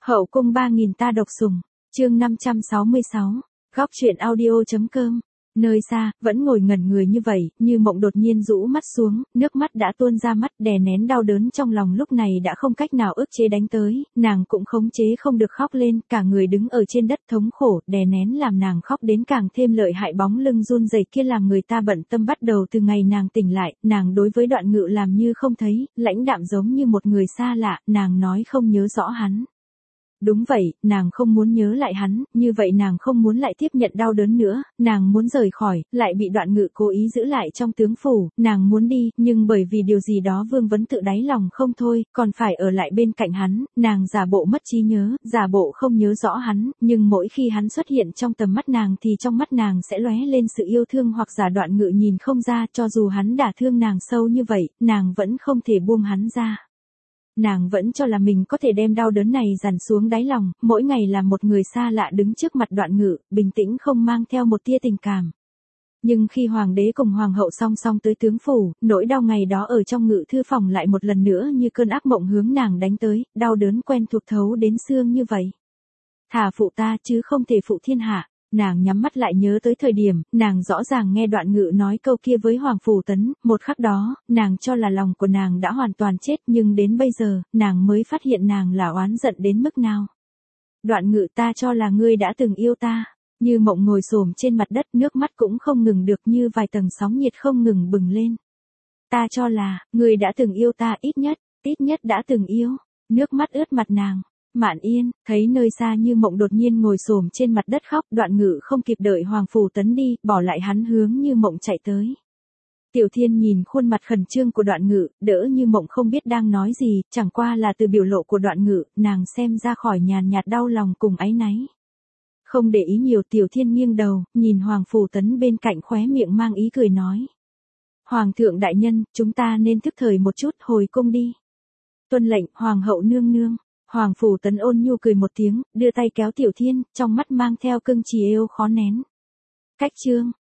Hậu cung 3000 ta độc sủng, chương 566, góc truyện audio.com. Nơi xa, vẫn ngồi ngẩn người như vậy, Như Mộng đột nhiên rũ mắt xuống, nước mắt đã tuôn ra mắt, đè nén đau đớn trong lòng lúc này đã không cách nào ức chế đánh tới, nàng cũng khống chế không được khóc lên, cả người đứng ở trên đất thống khổ, đè nén làm nàng khóc đến càng thêm lợi hại, bóng lưng run rẩy kia làm người ta bận tâm. Bắt đầu từ ngày nàng tỉnh lại, nàng đối với Đoạn Ngự làm như không thấy, lãnh đạm giống như một người xa lạ, nàng nói không nhớ rõ hắn. Đúng vậy, nàng không muốn nhớ lại hắn, như vậy nàng không muốn lại tiếp nhận đau đớn nữa, nàng muốn rời khỏi, lại bị Đoạn Ngự cố ý giữ lại trong tướng phủ, nàng muốn đi, nhưng bởi vì điều gì đó vương vấn tự đáy lòng không thôi, còn phải ở lại bên cạnh hắn, nàng giả bộ mất trí nhớ, giả bộ không nhớ rõ hắn, nhưng mỗi khi hắn xuất hiện trong tầm mắt nàng thì trong mắt nàng sẽ lóe lên sự yêu thương hoặc giả Đoạn Ngự nhìn không ra, cho dù hắn đả thương nàng sâu như vậy, nàng vẫn không thể buông hắn ra. Nàng vẫn cho là mình có thể đem đau đớn này dằn xuống đáy lòng, mỗi ngày là một người xa lạ đứng trước mặt Đoạn Ngự, bình tĩnh không mang theo một tia tình cảm. Nhưng khi hoàng đế cùng hoàng hậu song song tới tướng phủ, nỗi đau ngày đó ở trong ngự thư phòng lại một lần nữa như cơn ác mộng hướng nàng đánh tới, đau đớn quen thuộc thấu đến xương như vậy. Thà phụ ta chứ không thể phụ thiên hạ. Nàng nhắm mắt lại nhớ tới thời điểm, nàng rõ ràng nghe Đoạn Ngự nói câu kia với Hoàng Phủ Tấn, một khắc đó, nàng cho là lòng của nàng đã hoàn toàn chết nhưng đến bây giờ, nàng mới phát hiện nàng là oán giận đến mức nào. Đoạn Ngự, ta cho là ngươi đã từng yêu ta. Như Mộng ngồi xổm trên mặt đất, nước mắt cũng không ngừng được, như vài tầng sóng nhiệt không ngừng bừng lên. Ta cho là, ngươi đã từng yêu ta, ít nhất đã từng yêu. Nước mắt ướt mặt nàng. Mạn Yên, thấy nơi xa Như Mộng đột nhiên ngồi xổm trên mặt đất khóc, Đoạn Ngự không kịp đợi Hoàng Phủ Tấn đi, bỏ lại hắn hướng Như Mộng chạy tới. Tiểu Thiên nhìn khuôn mặt khẩn trương của Đoạn Ngự, đỡ Như Mộng không biết đang nói gì, chẳng qua là từ biểu lộ của Đoạn Ngự, nàng xem ra khỏi nhàn nhạt đau lòng cùng áy náy. Không để ý nhiều, Tiểu Thiên nghiêng đầu, nhìn Hoàng Phủ Tấn bên cạnh, khóe miệng mang ý cười nói. Hoàng thượng đại nhân, chúng ta nên thức thời một chút, hồi cung đi. Tuân lệnh, Hoàng hậu nương nương. Hoàng Phủ Tấn ôn nhu cười một tiếng, đưa tay kéo Tiểu Thiên, trong mắt mang theo cưng chiều khó nén. Cách chương